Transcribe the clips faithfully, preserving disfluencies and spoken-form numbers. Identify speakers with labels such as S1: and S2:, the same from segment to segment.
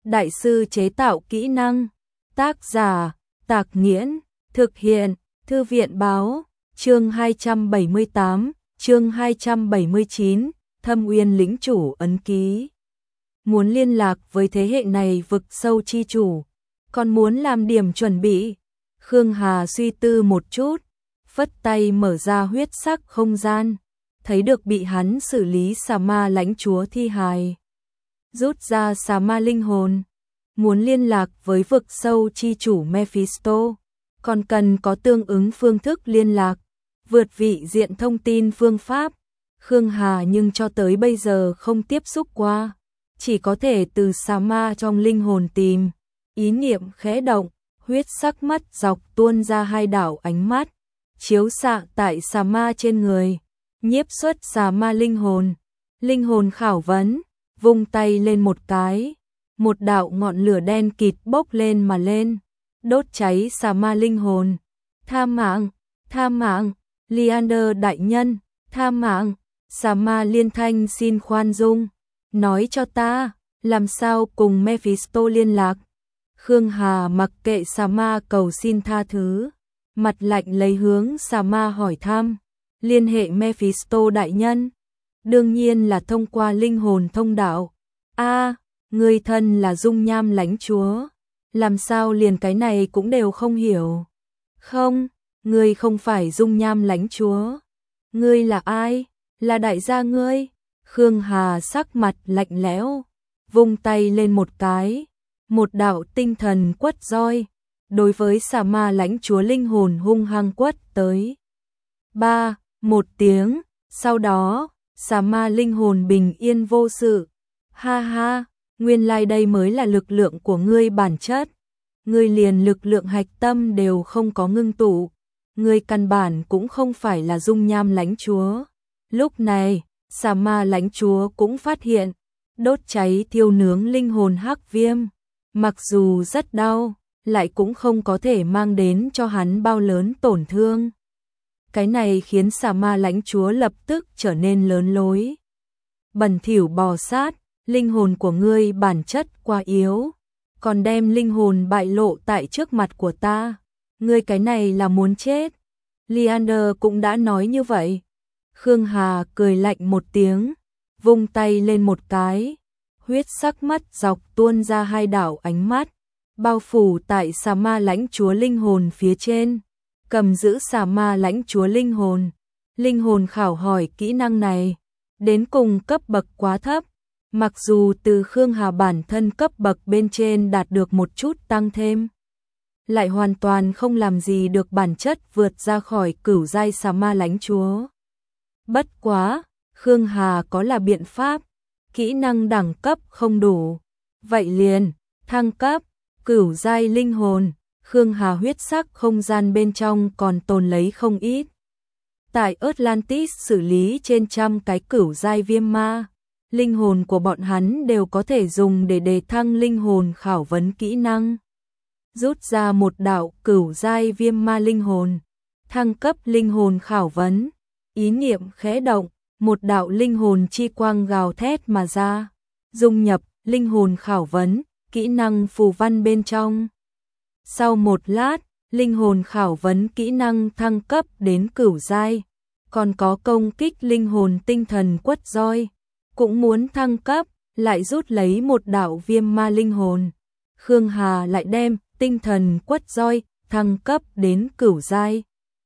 S1: đại sư chế tạo kỹ năng. Tác giả, Tạc Nghiễn, thực hiện, Thư viện báo, chương hai trăm bảy mươi tám, chương hai trăm bảy mươi chín, Thâm Uyên lĩnh chủ ấn ký. Muốn liên lạc với thế hệ này vực sâu chi chủ, còn muốn làm điểm chuẩn bị. Khương Hà suy tư một chút, phất tay mở ra huyết sắc không gian, thấy được bị hắn xử lý xà ma lãnh chúa thi hài. Rút ra xà ma linh hồn, muốn liên lạc với vực sâu chi chủ Mephisto, còn cần có tương ứng phương thức liên lạc, vượt vị diện thông tin phương pháp. Khương Hà nhưng cho tới bây giờ không tiếp xúc qua, chỉ có thể từ xà ma trong linh hồn tìm. Ý niệm khẽ động, huyết sắc mắt dọc tuôn ra hai đạo ánh mắt, chiếu xạ tại xà ma trên người, nhiếp xuất xà ma linh hồn. Linh hồn khảo vấn, vung tay lên một cái, một đạo ngọn lửa đen kịt bốc lên mà lên, đốt cháy xà ma linh hồn. Tha mạng, tha mạng, Leander đại nhân, tha mạng. Xà ma liên thanh xin khoan dung, nói cho ta, làm sao cùng Mephisto liên lạc. Khương Hà mặc kệ xà ma cầu xin tha thứ, mặt lạnh lấy hướng xà ma hỏi thăm, liên hệ Mephisto đại nhân, đương nhiên là thông qua linh hồn thông đạo. A, người thân là dung nham lãnh chúa, làm sao liền cái này cũng đều không hiểu. Không, ngươi không phải dung nham lãnh chúa. Ngươi là ai? Là đại gia ngươi. Khương Hà sắc mặt lạnh lẽo, vung tay lên một cái, một đạo tinh thần quất roi, đối với xà ma lãnh chúa linh hồn hung hăng quất tới. Ba, một tiếng, sau đó, xà ma linh hồn bình yên vô sự. Ha ha, nguyên lai đây mới là lực lượng của ngươi bản chất. Ngươi liền lực lượng hạch tâm đều không có ngưng tụ, ngươi căn bản cũng không phải là dung nham lãnh chúa. Lúc này, xà ma lãnh chúa cũng phát hiện, đốt cháy thiêu nướng linh hồn hắc viêm, mặc dù rất đau, lại cũng không có thể mang đến cho hắn bao lớn tổn thương. Cái này khiến xà ma lãnh chúa lập tức trở nên lớn lối. Bẩn thỉu bò sát, linh hồn của ngươi bản chất quá yếu, còn đem linh hồn bại lộ tại trước mặt của ta. Ngươi cái này là muốn chết. Leander cũng đã nói như vậy. Khương Hà cười lạnh một tiếng, vung tay lên một cái, huyết sắc mắt dọc tuôn ra hai đạo ánh mắt, bao phủ tại xà ma lãnh chúa linh hồn phía trên, cầm giữ xà ma lãnh chúa linh hồn. Linh hồn khảo hỏi kỹ năng này, đến cùng cấp bậc quá thấp, mặc dù từ Khương Hà bản thân cấp bậc bên trên đạt được một chút tăng thêm, lại hoàn toàn không làm gì được bản chất vượt ra khỏi cửu giai xà ma lãnh chúa. Bất quá, Khương Hà có là biện pháp, kỹ năng đẳng cấp không đủ. Vậy liền, thăng cấp, cửu giai linh hồn. Khương Hà huyết sắc không gian bên trong còn tồn lấy không ít. Tại Atlantis xử lý trên trăm cái cửu giai viêm ma, linh hồn của bọn hắn đều có thể dùng để đề thăng linh hồn khảo vấn kỹ năng. Rút ra một đạo cửu giai viêm ma linh hồn, thăng cấp linh hồn khảo vấn. Ý niệm khẽ động, một đạo linh hồn chi quang gào thét mà ra, dung nhập linh hồn khảo vấn, kỹ năng phù văn bên trong. Sau một lát, linh hồn khảo vấn kỹ năng thăng cấp đến cửu giai, còn có công kích linh hồn tinh thần quất roi, cũng muốn thăng cấp, lại rút lấy một đạo viêm ma linh hồn. Khương Hà lại đem tinh thần quất roi thăng cấp đến cửu giai.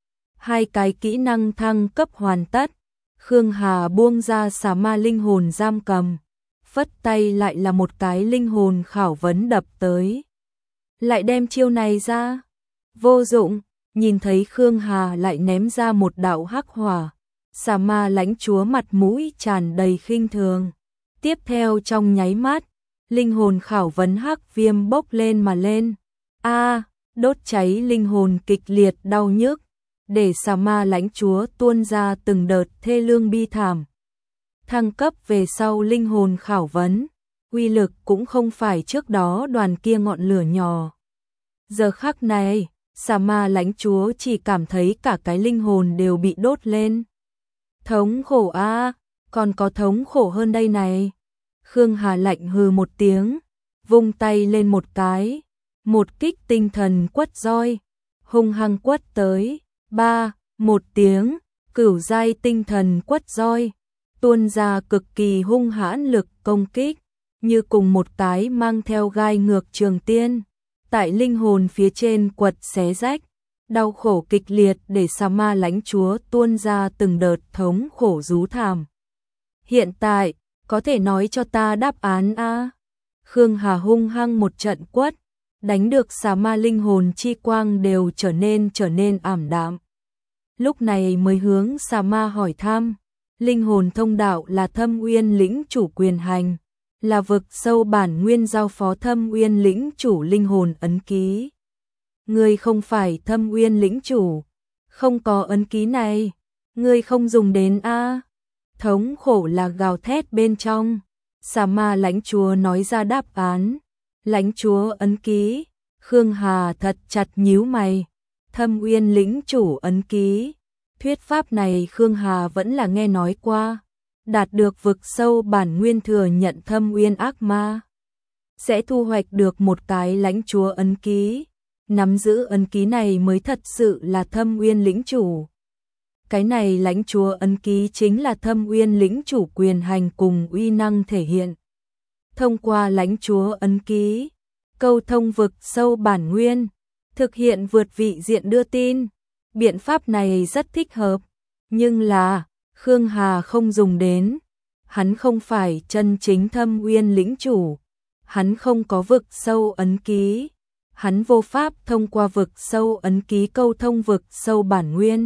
S1: Hai cái kỹ năng thăng cấp hoàn tất, Khương Hà buông ra xà ma linh hồn giam cầm, phất tay lại là một cái linh hồn khảo vấn đập tới. Lại đem chiêu này ra, vô dụng. Nhìn thấy Khương Hà lại ném ra một đạo hắc hỏa, xà ma lãnh chúa mặt mũi tràn đầy khinh thường. Tiếp theo trong nháy mắt, linh hồn khảo vấn hắc viêm bốc lên mà lên. A, đốt cháy linh hồn kịch liệt đau nhức, để xà ma lãnh chúa tuôn ra từng đợt thê lương bi thảm. Thăng cấp về sau linh hồn khảo vấn, uy lực cũng không phải trước đó đoàn kia ngọn lửa nhỏ. Giờ khắc này, xà ma lãnh chúa chỉ cảm thấy cả cái linh hồn đều bị đốt lên. Thống khổ a, còn có thống khổ hơn đây này. Khương Hà lạnh hừ một tiếng, vung tay lên một cái, một kích tinh thần quất roi, hung hăng quất tới, ba, một tiếng, cửu giai tinh thần quất roi, tuôn ra cực kỳ hung hãn lực công kích, như cùng một cái mang theo gai ngược trường tiên, tại linh hồn phía trên quật xé rách, đau khổ kịch liệt để Sa Ma lãnh chúa tuôn ra từng đợt thống khổ rú thảm. Hiện tại, có thể nói cho ta đáp án a? Khương Hà hung hăng một trận quất, đánh được Sa Ma linh hồn chi quang đều trở nên trở nên ảm đạm. Lúc này mới hướng Sa Ma hỏi thăm, linh hồn thông đạo là Thâm Uyên lĩnh chủ quyền hành, là vực sâu bản nguyên giao phó Thâm Uyên lĩnh chủ linh hồn ấn ký. Ngươi không phải Thâm Uyên lĩnh chủ, không có ấn ký này, ngươi không dùng đến a? Thống khổ là gào thét bên trong. Sa Ma lãnh chúa nói ra đáp án, lãnh chúa ấn ký. Khương Hà thật chặt nhíu mày, Thâm Uyên lĩnh chủ ấn ký. Thuyết pháp này Khương Hà vẫn là nghe nói qua, đạt được vực sâu bản nguyên thừa nhận Thâm Uyên ác ma, sẽ thu hoạch được một cái lãnh chúa ấn ký, nắm giữ ấn ký này mới thật sự là Thâm Uyên lĩnh chủ. Cái này lãnh chúa ấn ký chính là Thâm Uyên lĩnh chủ quyền hành cùng uy năng thể hiện. Thông qua lãnh chúa ấn ký, câu thông vực sâu bản nguyên, thực hiện vượt vị diện đưa tin. Biện pháp này rất thích hợp, nhưng là Khương Hà không dùng đến. Hắn không phải chân chính Thâm Uyên lĩnh chủ, hắn không có vực sâu ấn ký, hắn vô pháp thông qua vực sâu ấn ký câu thông vực sâu bản nguyên.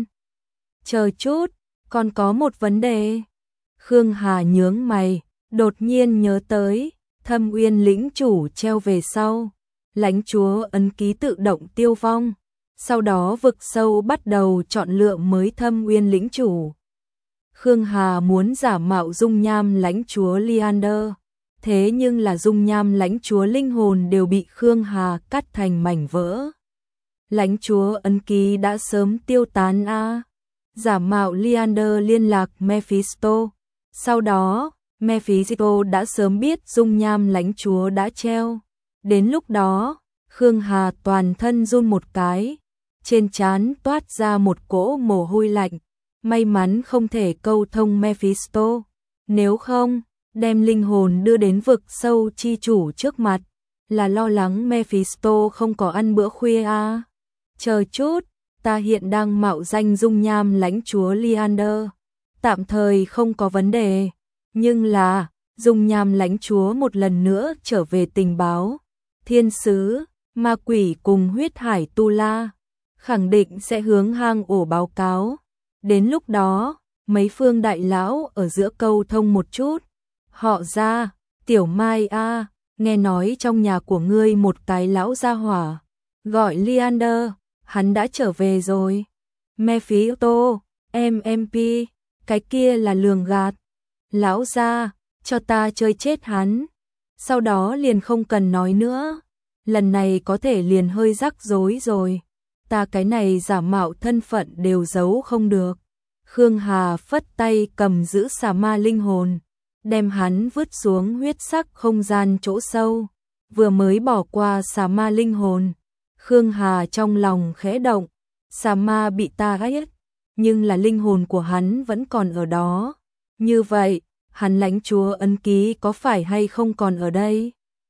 S1: Chờ chút, còn có một vấn đề. Khương Hà nhướng mày, đột nhiên nhớ tới, Thâm Uyên lĩnh chủ treo về sau, lãnh chúa ấn ký tự động tiêu vong, sau đó vực sâu bắt đầu chọn lựa mới Thâm Uyên lĩnh chủ. Khương Hà muốn giả mạo dung nham lãnh chúa Liander, thế nhưng là dung nham lãnh chúa linh hồn đều bị Khương Hà cắt thành mảnh vỡ. Lãnh chúa ấn ký đã sớm tiêu tán a. Giả mạo Liander liên lạc Mephisto, sau đó Mephisto đã sớm biết dung nham lãnh chúa đã treo. Đến lúc đó, Khương Hà toàn thân run một cái, trên trán toát ra một cỗ mồ hôi lạnh, may mắn không thể câu thông Mephisto, nếu không, đem linh hồn đưa đến vực sâu chi chủ trước mặt, là lo lắng Mephisto không có ăn bữa khuya à. Chờ chút, ta hiện đang mạo danh dung nham lãnh chúa Liander, tạm thời không có vấn đề, nhưng là, dung nham lãnh chúa một lần nữa trở về tình báo, thiên sứ, ma quỷ cùng huyết hải tu la, khẳng định sẽ hướng hang ổ báo cáo. Đến lúc đó, mấy phương đại lão ở giữa câu thông một chút. Họ ra, Tiểu Mai a, nghe nói trong nhà của ngươi một cái lão gia hỏa, gọi Liander, hắn đã trở về rồi. Mephisto, em em pê, cái kia là lường gạt. Lão gia, cho ta chơi chết hắn. Sau đó liền không cần nói nữa. Lần này có thể liền hơi rắc rối rồi. Ta cái này giả mạo thân phận đều giấu không được. Khương Hà phất tay cầm giữ Sa Ma linh hồn, đem hắn vứt xuống huyết sắc không gian chỗ sâu. Vừa mới bỏ qua Sa Ma linh hồn, Khương Hà trong lòng khẽ động, Sa Ma bị ta ghét, nhưng là linh hồn của hắn vẫn còn ở đó. Như vậy, hắn lãnh chúa ấn ký có phải hay không còn ở đây?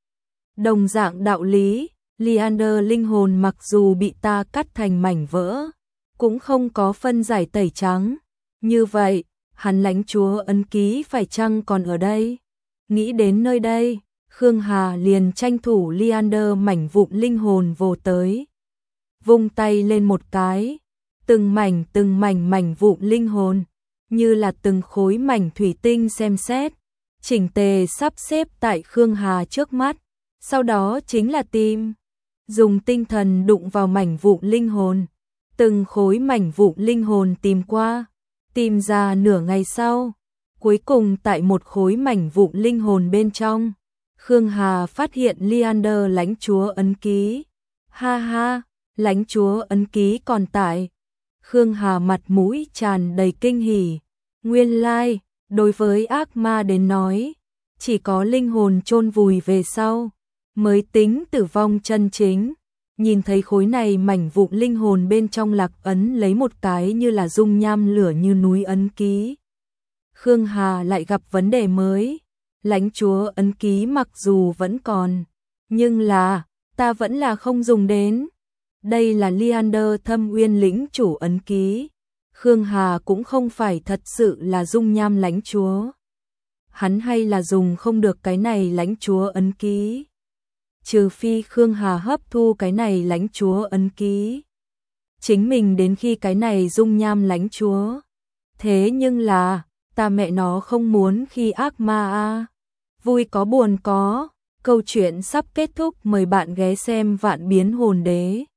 S1: Đồng dạng đạo lý, Liander linh hồn mặc dù bị ta cắt thành mảnh vỡ, cũng không có phân giải tẩy trắng. Như vậy, hắn lãnh chúa ấn ký phải chăng còn ở đây? Nghĩ đến nơi đây, Khương Hà liền tranh thủ Liander mảnh vụn linh hồn vồ tới. Vung tay lên một cái, từng mảnh từng mảnh mảnh vụn linh hồn, như là từng khối mảnh thủy tinh xem xét, chỉnh tề sắp xếp tại Khương Hà trước mắt, sau đó chính là tìm, dùng tinh thần đụng vào mảnh vụn linh hồn, từng khối mảnh vụn linh hồn tìm qua, tìm ra nửa ngày sau, cuối cùng tại một khối mảnh vụn linh hồn bên trong, Khương Hà phát hiện Liander lãnh chúa ấn ký. Ha ha, lãnh chúa ấn ký còn tại. Khương Hà mặt mũi tràn đầy kinh hỉ. Nguyên lai, like, đối với ác ma đến nói, chỉ có linh hồn chôn vùi về sau, mới tính tử vong chân chính. Nhìn thấy khối này mảnh vụn linh hồn bên trong lạc ấn lấy một cái như là dung nham lửa như núi ấn ký. Khương Hà lại gặp vấn đề mới. Lãnh chúa ấn ký mặc dù vẫn còn, nhưng là, ta vẫn là không dùng đến. Đây là Liander Thâm Uyên lĩnh chủ ấn ký. Khương Hà cũng không phải thật sự là dung nham lãnh chúa. Hắn hay là dùng không được cái này lãnh chúa ấn ký. Trừ phi Khương Hà hấp thu cái này lãnh chúa ấn ký. Chính mình đến khi cái này dung nham lãnh chúa. Thế nhưng là, ta mẹ nó không muốn khi ác ma a. Vui có buồn có, câu chuyện sắp kết thúc, mời bạn ghé xem Vạn Biến Hồn Đế.